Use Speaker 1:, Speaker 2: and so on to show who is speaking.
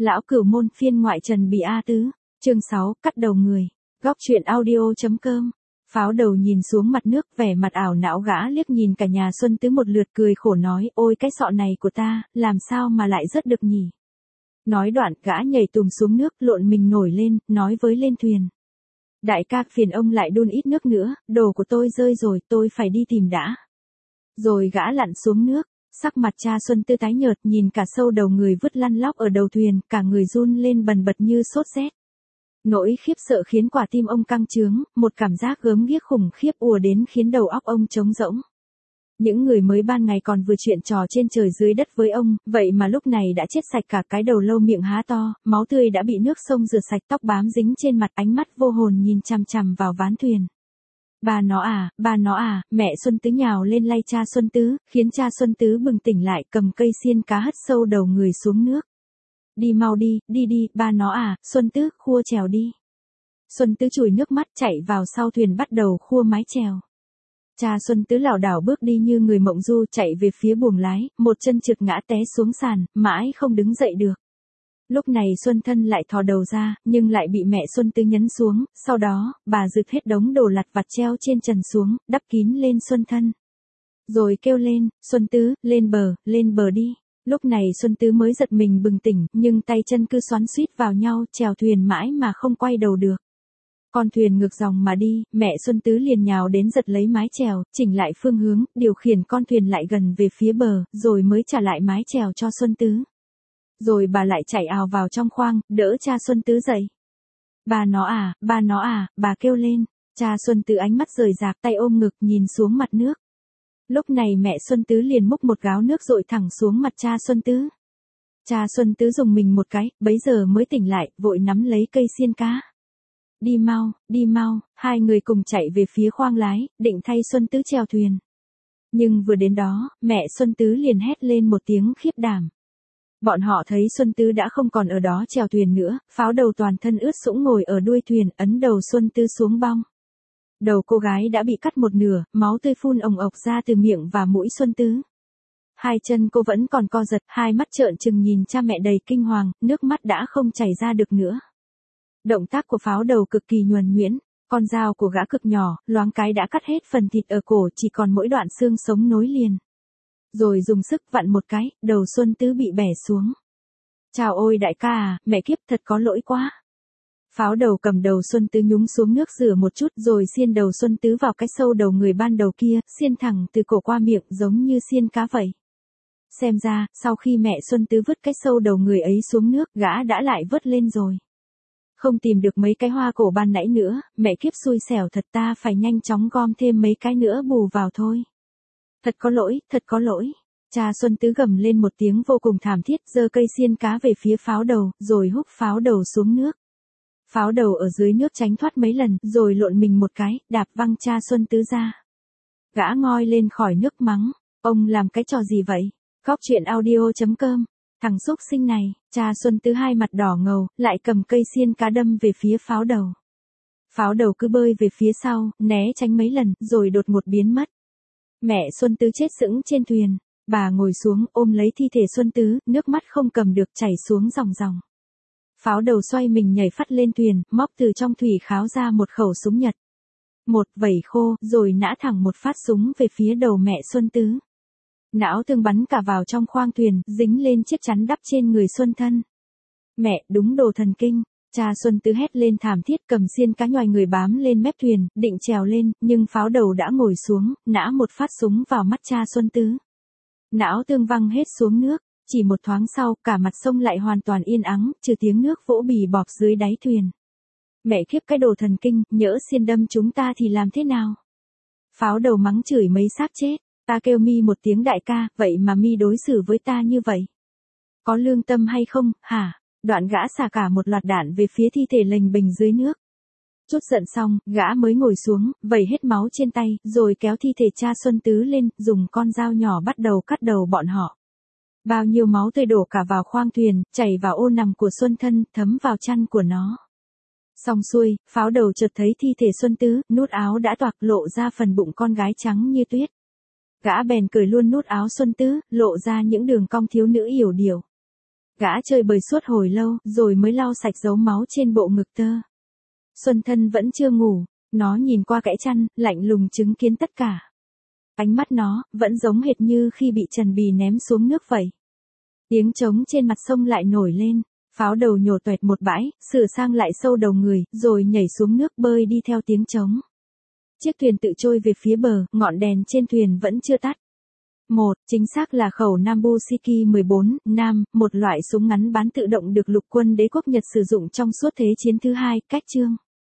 Speaker 1: Lão Cửu Môn phiên ngoại Trần Bị A Tứ, chương 6, cắt đầu người. Góc truyện audio.com. Pháo đầu nhìn xuống mặt nước, vẻ mặt ảo não gã liếc nhìn cả nhà Xuân Tứ một lượt cười khổ nói, ôi cái sọ này của ta, làm sao mà lại rớt được nhỉ? Nói đoạn, gã nhảy tùm xuống nước, lộn mình nổi lên, nói với lên thuyền. Đại ca, phiền ông lại đun ít nước nữa, đồ của tôi rơi rồi, tôi phải đi tìm đã. Rồi gã lặn xuống nước, sắc mặt cha Xuân Tư tái nhợt, nhìn cả sâu đầu người vứt lăn lóc ở đầu thuyền, cả người run lên bần bật như sốt rét. Nỗi khiếp sợ khiến quả tim ông căng trướng, một cảm giác gớm ghiếc khủng khiếp ùa đến khiến đầu óc ông trống rỗng. Những người mới ban ngày còn vừa chuyện trò trên trời dưới đất với ông, vậy mà lúc này đã chết sạch cả cái đầu lâu, miệng há to, máu tươi đã bị nước sông rửa sạch, tóc bám dính trên mặt, ánh mắt vô hồn nhìn chằm chằm vào ván thuyền. Bà nó à, mẹ Xuân Tứ nhào lên lay cha Xuân Tứ, khiến cha Xuân Tứ bừng tỉnh lại, cầm cây xiên cá hất sâu đầu người xuống nước. Đi mau đi, đi, ba nó à, Xuân Tứ, khua chèo đi. Xuân Tứ chùi nước mắt chạy vào sau thuyền bắt đầu khua mái chèo. Cha Xuân Tứ lảo đảo bước đi như người mộng du, chạy về phía buồng lái, một chân trượt ngã té xuống sàn, mãi không đứng dậy được. Lúc này Xuân Thân lại thò đầu ra, nhưng lại bị mẹ Xuân Tứ nhấn xuống, sau đó, bà giựt hết đống đồ lặt vặt treo trên trần xuống, đắp kín lên Xuân Thân. Rồi kêu lên, Xuân Tứ, lên bờ đi. Lúc này Xuân Tứ mới giật mình bừng tỉnh, nhưng tay chân cứ xoắn xuýt vào nhau, chèo thuyền mãi mà không quay đầu được. Con thuyền ngược dòng mà đi, mẹ Xuân Tứ liền nhào đến giật lấy mái chèo, chỉnh lại phương hướng, điều khiển con thuyền lại gần về phía bờ, rồi mới trả lại mái chèo cho Xuân Tứ. Rồi bà lại chạy ào vào trong khoang, đỡ cha Xuân Tứ dậy. Bà nó à, bà kêu lên. Cha Xuân Tứ ánh mắt rời rạc, tay ôm ngực nhìn xuống mặt nước. Lúc này mẹ Xuân Tứ liền múc một gáo nước dội thẳng xuống mặt cha Xuân Tứ. Cha Xuân Tứ dùng mình một cái, bấy giờ mới tỉnh lại, vội nắm lấy cây xiên cá. Đi mau, hai người cùng chạy về phía khoang lái, định thay Xuân Tứ chèo thuyền. Nhưng vừa đến đó, mẹ Xuân Tứ liền hét lên một tiếng khiếp đảm. Bọn họ thấy Xuân Tứ đã không còn ở đó chèo thuyền nữa, pháo đầu toàn thân ướt sũng ngồi ở đuôi thuyền, ấn đầu Xuân Tứ xuống bong. Đầu cô gái đã bị cắt một nửa, máu tươi phun ồng ộc ra từ miệng và mũi Xuân Tứ. Hai chân cô vẫn còn co giật, hai mắt trợn trừng nhìn cha mẹ đầy kinh hoàng, nước mắt đã không chảy ra được nữa. Động tác của pháo đầu cực kỳ nhuần nhuyễn, con dao của gã cực nhỏ, loáng cái đã cắt hết phần thịt ở cổ, chỉ còn mỗi đoạn xương sống nối liền. Rồi dùng sức vặn một cái, đầu Xuân Tứ bị bẻ xuống. Chào ôi đại ca à, mẹ kiếp thật có lỗi quá. Pháo đầu cầm đầu Xuân Tứ nhúng xuống nước rửa một chút rồi xiên đầu Xuân Tứ vào cái sâu đầu người ban đầu kia, xiên thẳng từ cổ qua miệng giống như xiên cá vậy. Xem ra, sau khi mẹ Xuân Tứ vứt cái sâu đầu người ấy xuống nước, gã đã lại vớt lên rồi. Không tìm được mấy cái hoa cổ ban nãy nữa, mẹ kiếp xui xẻo thật, ta phải nhanh chóng gom thêm mấy cái nữa bù vào thôi. Thật có lỗi. Cha Xuân Tứ gầm lên một tiếng vô cùng thảm thiết, giơ cây xiên cá về phía pháo đầu, rồi húc pháo đầu xuống nước. Pháo đầu ở dưới nước tránh thoát mấy lần, rồi lộn mình một cái, đạp văng cha Xuân Tứ ra. Gã ngoi lên khỏi nước mắng, ông làm cái trò gì vậy? Góc truyện audio.com. Thằng xúc sinh này, cha Xuân Tứ hai mặt đỏ ngầu, lại cầm cây xiên cá đâm về phía pháo đầu. Pháo đầu cứ bơi về phía sau, né tránh mấy lần, rồi đột ngột biến mất. Mẹ Xuân Tứ chết sững trên thuyền, bà ngồi xuống ôm lấy thi thể Xuân Tứ, nước mắt không cầm được chảy xuống ròng ròng. Pháo đầu xoay mình nhảy phắt lên thuyền, móc từ trong thủy kháo ra một khẩu súng Nhật. Một vẩy khô, rồi nã thẳng một phát súng về phía đầu mẹ Xuân Tứ. Não thương bắn cả vào trong khoang thuyền, dính lên chiếc chắn đắp trên người Xuân Thân. Mẹ, đúng đồ thần kinh. Cha Xuân Tứ hét lên thảm thiết, cầm xiên cá nhoài người bám lên mép thuyền, định trèo lên, nhưng pháo đầu đã ngồi xuống, nã một phát súng vào mắt cha Xuân Tứ. Não tương văng hết xuống nước, chỉ một thoáng sau, cả mặt sông lại hoàn toàn yên ắng, trừ tiếng nước vỗ bì bọp dưới đáy thuyền. Mẹ kiếp cái đồ thần kinh, nhỡ xiên đâm chúng ta thì làm thế nào? Pháo đầu mắng chửi mấy xác chết, ta kêu mi một tiếng đại ca, vậy mà mi đối xử với ta như vậy. Có lương tâm hay không, hả? Đoạn gã xả cả một loạt đạn về phía thi thể lềnh bềnh dưới nước. Chút giận xong, gã mới ngồi xuống, vẩy hết máu trên tay, rồi kéo thi thể cha Xuân Tứ lên, dùng con dao nhỏ bắt đầu cắt đầu bọn họ. Bao nhiêu máu tươi đổ cả vào khoang thuyền, chảy vào ô nằm của Xuân Thân, thấm vào chăn của nó. Xong xuôi, pháo đầu chợt thấy thi thể Xuân Tứ, nút áo đã toạc lộ ra phần bụng con gái trắng như tuyết. Gã bèn cởi luôn nút áo Xuân Tứ, lộ ra những đường cong thiếu nữ yểu điệu. Gã chơi bời suốt hồi lâu, rồi mới lau sạch dấu máu trên bộ ngực tơ. Xuân Thân vẫn chưa ngủ, nó nhìn qua kẽ chăn, lạnh lùng chứng kiến tất cả. Ánh mắt nó, vẫn giống hệt như khi bị Trần Bì ném xuống nước vậy. Tiếng trống trên mặt sông lại nổi lên, pháo đầu nhổ toẹt một bãi, sửa sang lại sâu đầu người, rồi nhảy xuống nước bơi đi theo tiếng trống. Chiếc thuyền tự trôi về phía bờ, ngọn đèn trên thuyền vẫn chưa tắt. Chính xác là khẩu Nambushiki 14, Nam, một loại súng ngắn bán tự động được lục quân đế quốc Nhật sử dụng trong suốt Thế chiến thứ hai, cách chương.